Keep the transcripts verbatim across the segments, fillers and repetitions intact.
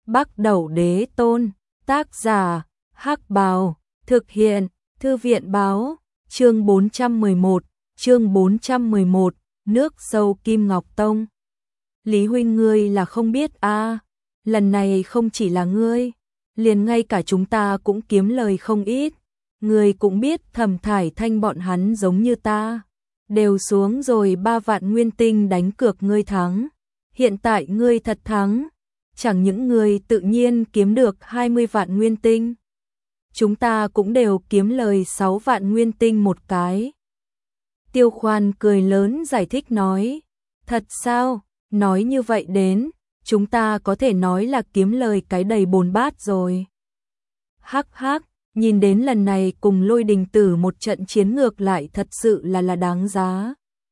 Bắc Đẩu Đế Tôn, tác giả, Hắc Bào, thực hiện, Thư viện báo, chương bốn trăm mười một, chương bốn trăm mười một, nước sâu Kim Ngọc Tông. Lý huynh ngươi là không biết a, à, lần này không chỉ là ngươi, liền ngay cả chúng ta cũng kiếm lời không ít. Ngươi cũng biết Thẩm Thải Thanh bọn hắn giống như ta, đều xuống rồi ba vạn nguyên tinh đánh cược ngươi thắng. Hiện tại ngươi thật thắng, chẳng những ngươi tự nhiên kiếm được hai mươi vạn nguyên tinh, chúng ta cũng đều kiếm lời sáu vạn nguyên tinh một cái. Tiêu Khoan cười lớn giải thích nói, thật sao, nói như vậy đến, chúng ta có thể nói là kiếm lời cái đầy bồn bát rồi. Hắc hắc, nhìn đến lần này cùng Lôi Đình Tử một trận chiến ngược lại thật sự là là đáng giá.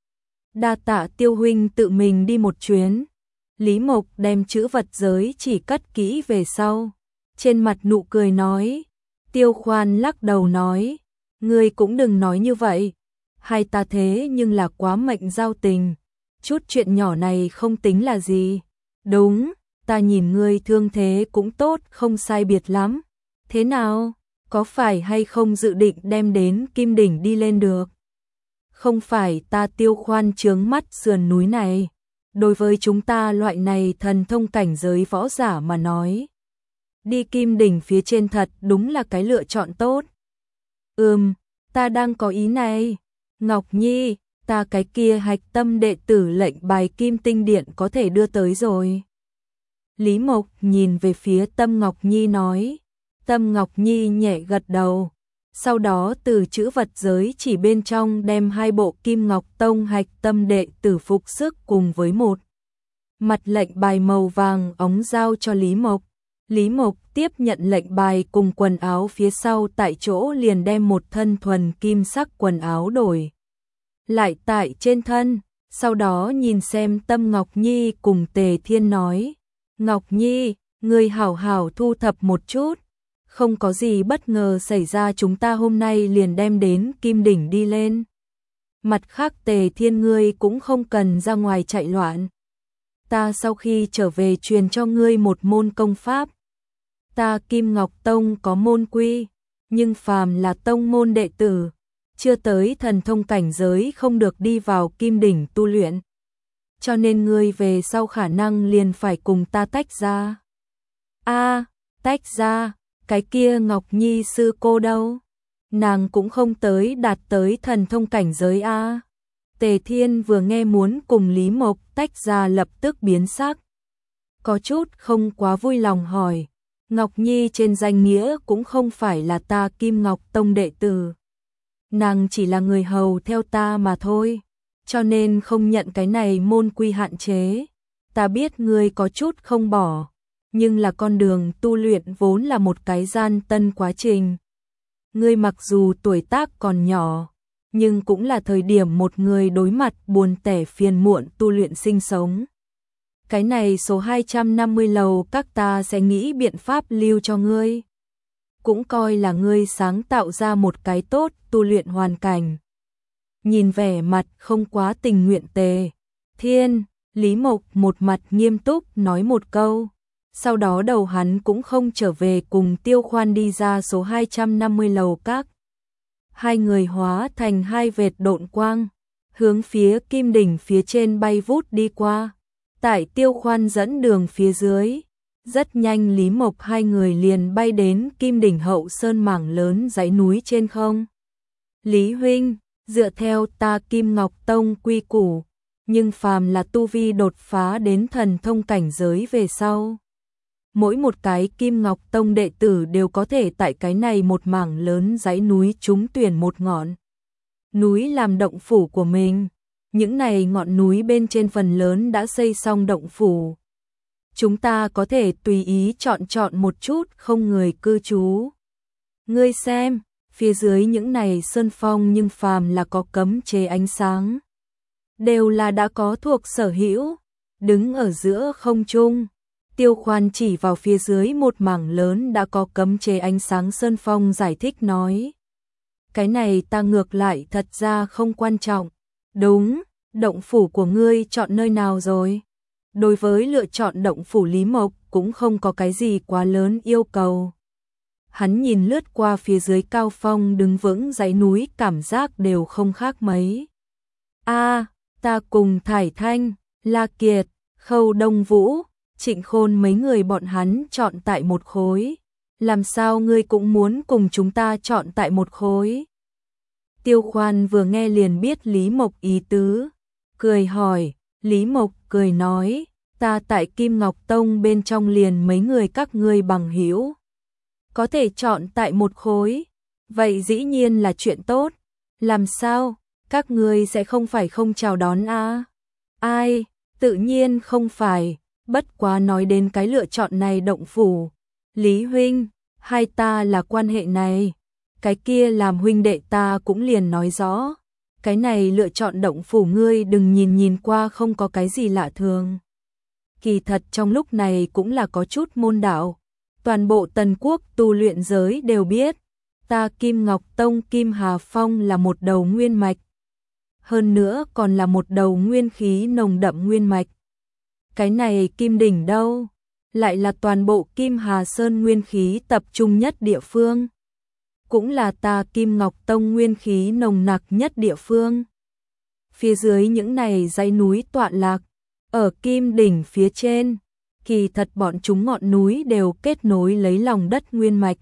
Đa tạ Tiêu huynh tự mình đi một chuyến. Lý Mộc đem chữ vật giới chỉ cất kỹ về sau, trên mặt nụ cười nói. Tiêu Khoan lắc đầu nói, ngươi cũng đừng nói như vậy, hai ta thế nhưng là quá mệnh giao tình, chút chuyện nhỏ này không tính là gì. Đúng, ta nhìn ngươi thương thế cũng tốt không sai biệt lắm, thế nào, có phải hay không dự định đem đến Kim Đỉnh đi lên được? Không phải ta. Tiêu Khoan trướng mắt sườn núi này, đối với chúng ta loại này thần thông cảnh giới võ giả mà nói, đi Kim Đỉnh phía trên thật đúng là cái lựa chọn tốt. Ừm, ta đang có ý này. Ngọc Nhi, ta cái kia hạch tâm đệ tử lệnh bài Kim Tinh Điện có thể đưa tới rồi. Lý Mộc nhìn về phía Tâm Ngọc Nhi nói. Tâm Ngọc Nhi nhẹ gật đầu, sau đó từ chữ vật giới chỉ bên trong đem hai bộ Kim Ngọc Tông hạch tâm đệ tử phục sức cùng với một mặt lệnh bài màu vàng óng giao cho Lý Mộc. Lý Mộc tiếp nhận lệnh bài cùng quần áo phía sau, tại chỗ liền đem một thân thuần kim sắc quần áo đổi lại tại trên thân, sau đó nhìn xem Tâm Ngọc Nhi cùng Tề Thiên nói, Ngọc Nhi, ngươi hảo hảo thu thập một chút, không có gì bất ngờ xảy ra chúng ta hôm nay liền đem đến Kim Đỉnh đi lên. Mặt khác Tề Thiên ngươi cũng không cần ra ngoài chạy loạn, ta sau khi trở về truyền cho ngươi một môn công pháp. Ta Kim Ngọc Tông có môn quy, nhưng phàm là tông môn đệ tử, chưa tới thần thông cảnh giới không được đi vào Kim Đỉnh tu luyện. Cho nên ngươi về sau khả năng liền phải cùng ta tách ra. A, tách ra, cái kia Ngọc Nhi sư cô đâu? Nàng cũng không tới đạt tới thần thông cảnh giới a. Tề Thiên vừa nghe muốn cùng Lý Mộc tách ra lập tức biến sắc, có chút không quá vui lòng hỏi. Ngọc Nhi trên danh nghĩa cũng không phải là ta Kim Ngọc Tông đệ tử, nàng chỉ là người hầu theo ta mà thôi, cho nên không nhận cái này môn quy hạn chế. Ta biết ngươi có chút không bỏ, nhưng là con đường tu luyện vốn là một cái gian tân quá trình. Ngươi mặc dù tuổi tác còn nhỏ, nhưng cũng là thời điểm một người đối mặt buồn tẻ phiền muộn tu luyện sinh sống. Cái này số hai trăm năm mươi lầu các ta sẽ nghĩ biện pháp lưu cho ngươi, cũng coi là ngươi sáng tạo ra một cái tốt tu luyện hoàn cảnh. Nhìn vẻ mặt không quá tình nguyện Tề Thiên, Lý Mộc một mặt nghiêm túc nói một câu, sau đó đầu hắn cũng không trở về cùng Tiêu Khoan đi ra số hai trăm năm mươi lầu các. Hai người hóa thành hai vệt độn quang, hướng phía Kim Đỉnh phía trên bay vút đi qua. Tại Tiêu Khoan dẫn đường phía dưới, rất nhanh Lý Mộc hai người liền bay đến Kim Đỉnh hậu sơn mảng lớn dãy núi trên không. Lý huynh, dựa theo ta Kim Ngọc Tông quy củ, nhưng phàm là tu vi đột phá đến thần thông cảnh giới về sau, mỗi một cái Kim Ngọc Tông đệ tử đều có thể tại cái này một mảng lớn dãy núi trúng tuyển một ngọn núi làm động phủ của mình. Những này ngọn núi bên trên phần lớn đã xây xong động phủ, chúng ta có thể tùy ý chọn chọn một chút không người cư trú. Ngươi xem, phía dưới những này sơn phong nhưng phàm là có cấm chế ánh sáng, đều là đã có thuộc sở hữu. Đứng ở giữa không trung, Tiêu Khoan chỉ vào phía dưới một mảng lớn đã có cấm chế ánh sáng sơn phong giải thích nói. Cái này ta ngược lại thật ra không quan trọng. Đúng, động phủ của ngươi chọn nơi nào rồi? Đối với lựa chọn động phủ Lý Mộc cũng không có cái gì quá lớn yêu cầu. Hắn nhìn lướt qua phía dưới cao phong đứng vững dãy núi, cảm giác đều không khác mấy. A, ta cùng Thải Thanh, La Kiệt, Khâu Đông Vũ, Trịnh Khôn mấy người bọn hắn chọn tại một khối. Làm sao ngươi cũng muốn cùng chúng ta chọn tại một khối? Tiêu Khoan vừa nghe liền biết Lý Mộc ý tứ, cười hỏi. Lý Mộc cười nói, ta tại Kim Ngọc Tông bên trong liền mấy người các ngươi bằng hữu, có thể chọn tại một khối, vậy dĩ nhiên là chuyện tốt. Làm sao, các ngươi sẽ không phải không chào đón a? Ai, tự nhiên không phải, bất quá nói đến cái lựa chọn này Động Phủ, Lý huynh, hai ta là quan hệ này, cái kia làm huynh đệ ta cũng liền nói rõ. Cái này lựa chọn Động Phủ ngươi đừng nhìn nhìn qua không có cái gì lạ thường. Kỳ thật trong lúc này cũng là có chút môn đạo. Toàn bộ Tần Quốc tu luyện giới đều biết, ta Kim Ngọc Tông Kim Hà Phong là một đầu nguyên mạch. Hơn nữa còn là một đầu nguyên khí nồng đậm nguyên mạch. Cái này Kim Đỉnh đâu? Lại là toàn bộ Kim Hà Sơn nguyên khí tập trung nhất địa phương. Cũng là ta Kim Ngọc Tông nguyên khí nồng nặc nhất địa phương. Phía dưới những này dãy núi tọa lạc, ở Kim Đỉnh phía trên, kỳ thật bọn chúng ngọn núi đều kết nối lấy lòng đất nguyên mạch,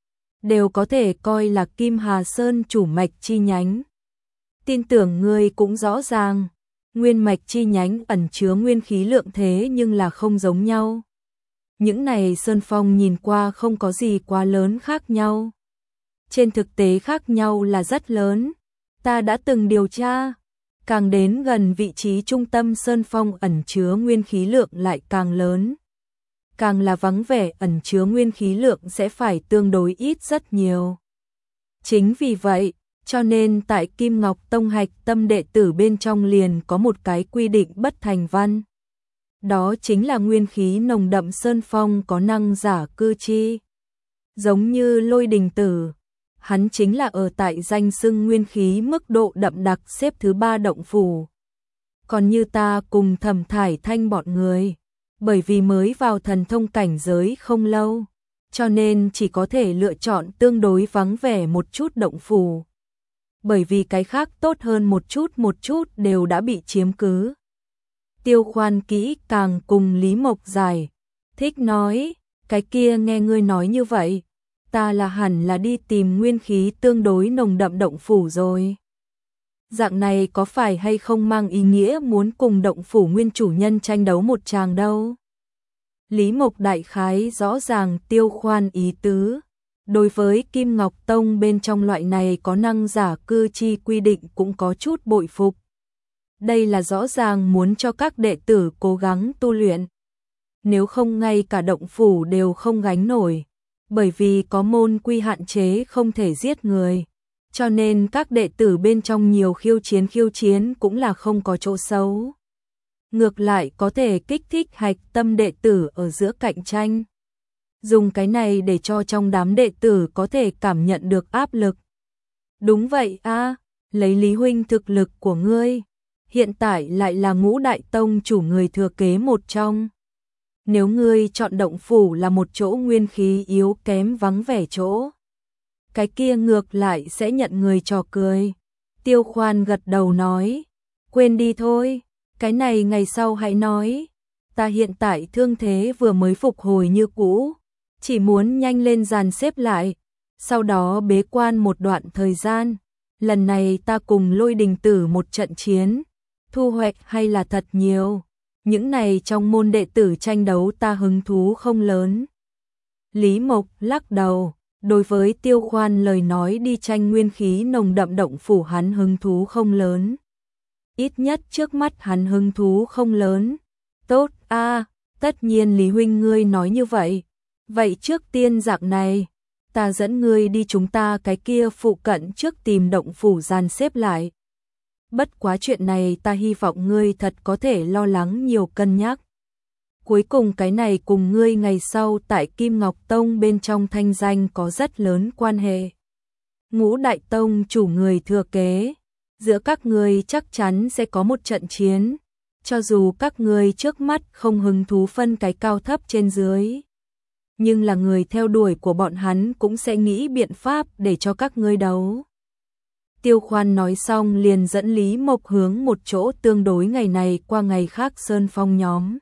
đều có thể coi là Kim Hà Sơn chủ mạch chi nhánh. Tin tưởng ngươi cũng rõ ràng, nguyên mạch chi nhánh ẩn chứa nguyên khí lượng thế nhưng là không giống nhau. Những này sơn phong nhìn qua không có gì quá lớn khác nhau. Trên thực tế khác nhau là rất lớn. Ta đã từng điều tra, càng đến gần vị trí trung tâm sơn phong ẩn chứa nguyên khí lượng lại càng lớn. Càng là vắng vẻ ẩn chứa nguyên khí lượng sẽ phải tương đối ít rất nhiều. Chính vì vậy, cho nên tại Kim Ngọc Tông hạch tâm đệ tử bên trong liền có một cái quy định bất thành văn. Đó chính là nguyên khí nồng đậm sơn phong có năng giả cư chi. Giống như Lôi Đình Tử, hắn chính là ở tại danh xưng nguyên khí mức độ đậm đặc xếp thứ ba Động Phủ. Còn như ta cùng Thẩm Thải Thanh bọn người, bởi vì mới vào thần thông cảnh giới không lâu, cho nên chỉ có thể lựa chọn tương đối vắng vẻ một chút Động Phủ. Bởi vì cái khác tốt hơn một chút một chút đều đã bị chiếm cứ. Tiêu Khoan kỹ càng cùng Lý Mộc giải thích nói, cái kia nghe ngươi nói như vậy, ta là hẳn là đi tìm nguyên khí tương đối nồng đậm Động Phủ rồi. Dạng này có phải hay không mang ý nghĩa muốn cùng Động Phủ nguyên chủ nhân tranh đấu một tràng đâu? Lý Mộc đại khái rõ ràng Tiêu Khoan ý tứ. Đối với Kim Ngọc Tông bên trong loại này có năng giả cư chi quy định cũng có chút bội phục. Đây là rõ ràng muốn cho các đệ tử cố gắng tu luyện. Nếu không ngay cả Động Phủ đều không gánh nổi. Bởi vì có môn quy hạn chế không thể giết người. Cho nên các đệ tử bên trong nhiều khiêu chiến khiêu chiến cũng là không có chỗ xấu. Ngược lại có thể kích thích hạch tâm đệ tử ở giữa cạnh tranh. Dùng cái này để cho trong đám đệ tử có thể cảm nhận được áp lực. Đúng vậy a, lấy Lý huynh thực lực của ngươi, hiện tại lại là Ngũ Đại Tông chủ người thừa kế một trong. Nếu ngươi chọn Động Phủ là một chỗ nguyên khí yếu kém vắng vẻ chỗ, cái kia ngược lại sẽ nhận người trò cười. Tiêu Khoan gật đầu nói, quên đi thôi, cái này ngày sau hãy nói. Ta hiện tại thương thế vừa mới phục hồi như cũ, chỉ muốn nhanh lên dàn xếp lại, sau đó bế quan một đoạn thời gian. Lần này ta cùng Lôi Đình Tử một trận chiến, thu hoạch hay là thật nhiều. Những này trong môn đệ tử tranh đấu ta hứng thú không lớn. Lý Mộc lắc đầu, đối với Tiêu Khoan lời nói đi tranh nguyên khí nồng đậm Động Phủ hắn hứng thú không lớn. Ít nhất trước mắt hắn hứng thú không lớn. Tốt a, tất nhiên Lý huynh ngươi nói như vậy. Vậy trước tiên dạng này, ta dẫn ngươi đi chúng ta cái kia phụ cận trước tìm Động Phủ dàn xếp lại. Bất quá chuyện này ta hy vọng ngươi thật có thể lo lắng nhiều cân nhắc. Cuối cùng cái này cùng ngươi ngày sau tại Kim Ngọc Tông bên trong thanh danh có rất lớn quan hệ. Ngũ Đại Tông chủ người thừa kế, giữa các ngươi chắc chắn sẽ có một trận chiến. cho dù các ngươi trước mắt không hứng thú phân cái cao thấp trên dưới, nhưng là người theo đuổi của bọn hắn cũng sẽ nghĩ biện pháp để cho các ngươi đấu. Tiêu Khoan nói xong liền dẫn Lý Mộc hướng một chỗ tương đối ngày này qua ngày khác sơn phong nhóm.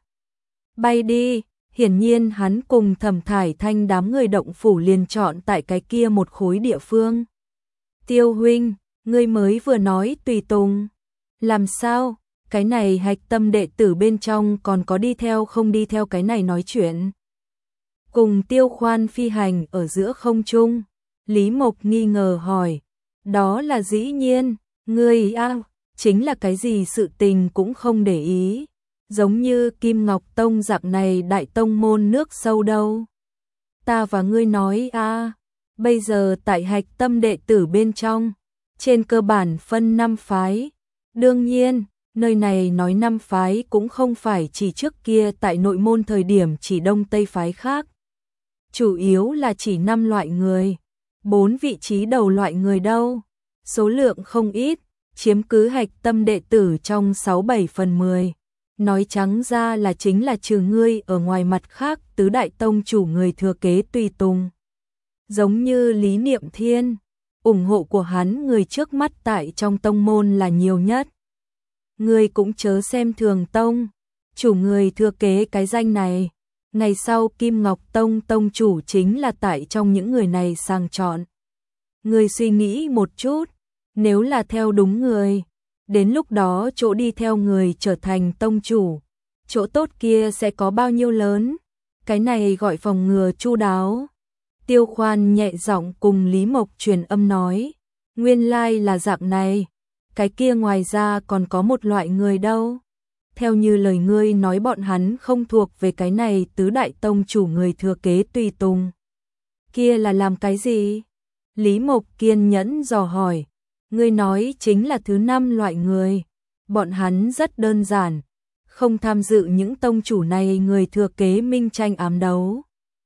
Bay đi, hiển nhiên hắn cùng Thẩm Thải Thanh đám người động phủ liền chọn tại cái kia một khối địa phương. Tiêu huynh, ngươi mới vừa nói tùy tùng. Làm sao, cái này hạch tâm đệ tử bên trong còn có đi theo không đi theo cái này nói chuyện. Cùng Tiêu Khoan phi hành ở giữa không trung, Lý Mộc nghi ngờ hỏi. Đó là dĩ nhiên, ngươi a, chính là cái gì sự tình cũng không để ý, giống như Kim Ngọc Tông dạng này đại tông môn nước sâu đâu. Ta và ngươi nói a, bây giờ tại hạch tâm đệ tử bên trong, trên cơ bản phân năm phái. Đương nhiên, nơi này nói năm phái cũng không phải chỉ trước kia tại nội môn thời điểm chỉ đông tây phái khác. Chủ yếu là chỉ năm loại người. Bốn vị trí đầu loại người đâu, số lượng không ít, chiếm cứ hạch tâm đệ tử trong sáu bảy phần mười. Nói trắng ra là chính là trừ ngươi ở ngoài mặt khác tứ đại tông chủ người thừa kế tùy tùng. Giống như Lý Niệm Thiên, ủng hộ của hắn người trước mắt tại trong tông môn là nhiều nhất. Ngươi cũng chớ xem thường tông, chủ người thừa kế cái danh này. Ngày sau Kim Ngọc Tông tông chủ chính là tại trong những người này sàng chọn. Ngươi suy nghĩ một chút, nếu là theo đúng người, đến lúc đó chỗ đi theo người trở thành tông chủ, chỗ tốt kia sẽ có bao nhiêu lớn, cái này gọi phòng ngừa chu đáo. Tiêu Khoan nhẹ giọng cùng Lý Mộc truyền âm nói, nguyên lai là dạng này, cái kia ngoài ra còn có một loại người đâu. Theo như lời ngươi nói bọn hắn không thuộc về cái này tứ đại tông chủ người thừa kế tùy tùng. Kia là làm cái gì? Lý Mộc kiên nhẫn dò hỏi. Ngươi nói chính là thứ năm loại người. Bọn hắn rất đơn giản. Không tham dự những tông chủ này người thừa kế minh tranh ám đấu.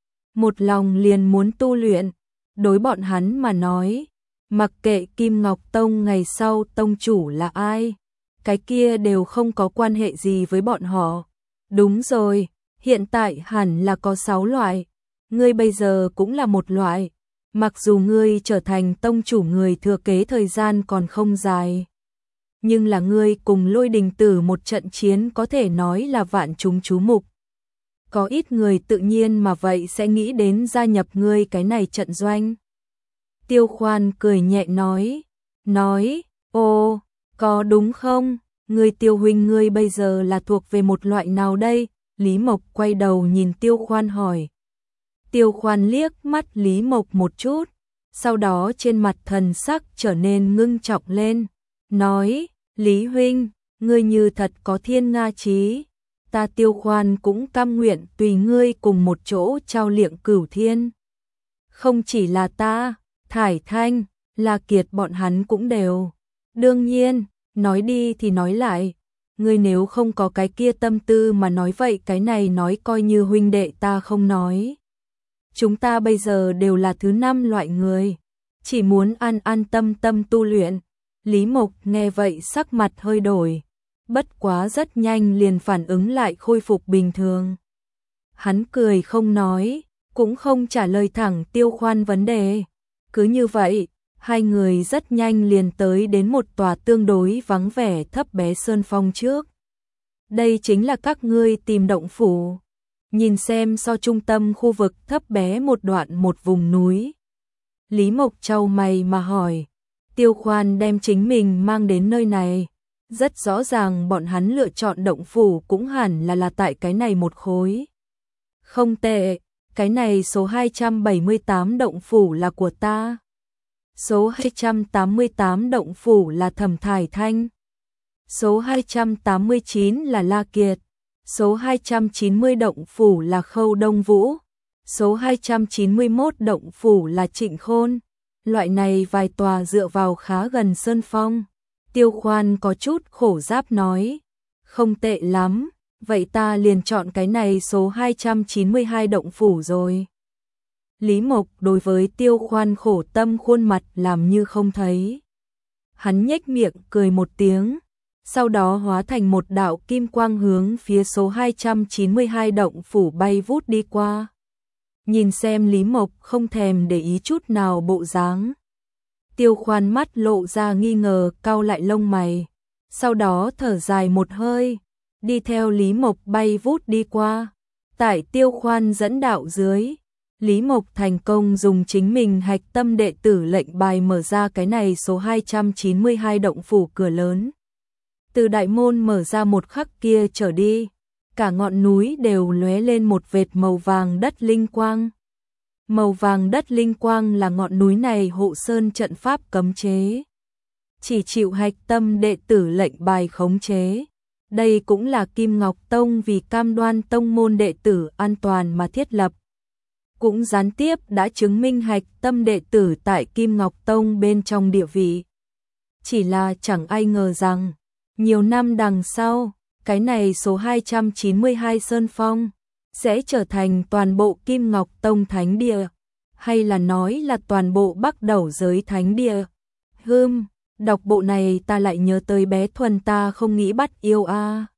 Một lòng liền muốn tu luyện. Đối bọn hắn mà nói. Mặc kệ Kim Ngọc Tông ngày sau tông chủ là ai. Cái kia đều không có quan hệ gì với bọn họ. Đúng rồi, hiện tại hẳn là có sáu loại. Ngươi bây giờ cũng là một loại. Mặc dù ngươi trở thành tông chủ người thừa kế thời gian còn không dài. Nhưng là ngươi cùng Lôi Đình Tử một trận chiến có thể nói là vạn chúng chú mục. Có ít người tự nhiên mà vậy sẽ nghĩ đến gia nhập ngươi cái này trận doanh. Tiêu Khoan cười nhẹ nói. Nói, ô... Có đúng không? Người Tiêu huynh ngươi bây giờ là thuộc về một loại nào đây? Lý Mộc quay đầu nhìn Tiêu Khoan hỏi. Tiêu Khoan liếc mắt Lý Mộc một chút, sau đó trên mặt thần sắc trở nên ngưng trọng lên, nói, Lý huynh, ngươi như thật có thiên nga chí, ta Tiêu Khoan cũng cam nguyện tùy ngươi cùng một chỗ trao liệng cửu thiên. Không chỉ là ta, Thải Thanh, La Kiệt bọn hắn cũng đều. Đương nhiên, nói đi thì nói lại, ngươi nếu không có cái kia tâm tư mà nói vậy cái này nói coi như huynh đệ ta không nói. Chúng ta bây giờ đều là thứ năm loại người, chỉ muốn an an tâm tâm tu luyện. Lý Mộc nghe vậy sắc mặt hơi đổi, bất quá rất nhanh liền phản ứng lại khôi phục bình thường. Hắn cười không nói, cũng không trả lời thẳng Tiêu Khoan vấn đề. Cứ như vậy, hai người rất nhanh liền tới đến một tòa tương đối vắng vẻ thấp bé sơn phong trước. Đây chính là các ngươi tìm động phủ. Nhìn xem so trung tâm khu vực thấp bé một đoạn một vùng núi. Lý Mộc chau mày mà hỏi. Tiêu Khoan đem chính mình mang đến nơi này. Rất rõ ràng bọn hắn lựa chọn động phủ cũng hẳn là là tại cái này một khối. Không tệ, cái này số hai trăm bảy mươi tám động phủ là của ta. Số hai trăm tám mươi tám động phủ là Thẩm Thải Thanh. Số hai trăm tám mươi chín là La Kiệt. Số hai trăm chín mươi động phủ là Khâu Đông Vũ. Số hai trăm chín mươi mốt động phủ là Trịnh Khôn. Loại này vài tòa dựa vào khá gần sơn phong. Tiêu Khoan có chút khổ giáp nói. Không tệ lắm, vậy ta liền chọn cái này số hai trăm chín mươi hai động phủ rồi. Lý Mộc đối với Tiêu Khoan khổ tâm khuôn mặt làm như không thấy. Hắn nhếch miệng cười một tiếng, sau đó hóa thành một đạo kim quang hướng phía số hai trăm chín mươi hai động phủ bay vút đi qua. Nhìn xem Lý Mộc không thèm để ý chút nào bộ dáng. Tiêu Khoan mắt lộ ra nghi ngờ, cau lại lông mày, sau đó thở dài một hơi, đi theo Lý Mộc bay vút đi qua. Tại Tiêu Khoan dẫn đạo dưới, Lý Mộc thành công dùng chính mình hạch tâm đệ tử lệnh bài mở ra cái này số hai trăm chín mươi hai động phủ cửa lớn. Từ đại môn mở ra một khắc kia trở đi, cả ngọn núi đều lóe lên một vệt màu vàng đất linh quang. Màu vàng đất linh quang là ngọn núi này hộ sơn trận pháp cấm chế, chỉ chịu hạch tâm đệ tử lệnh bài khống chế. Đây cũng là Kim Ngọc Tông vì cam đoan tông môn đệ tử an toàn mà thiết lập. Cũng gián tiếp đã chứng minh hạch tâm đệ tử tại Kim Ngọc Tông bên trong địa vị. Chỉ là chẳng ai ngờ rằng, nhiều năm đằng sau, cái này số hai trăm chín mươi hai Sơn Phong sẽ trở thành toàn bộ Kim Ngọc Tông thánh địa, hay là nói là toàn bộ Bắc Đẩu giới thánh địa. Hừm, đọc bộ này ta lại nhớ tới bé Thuần ta không nghĩ bắt yêu a. À.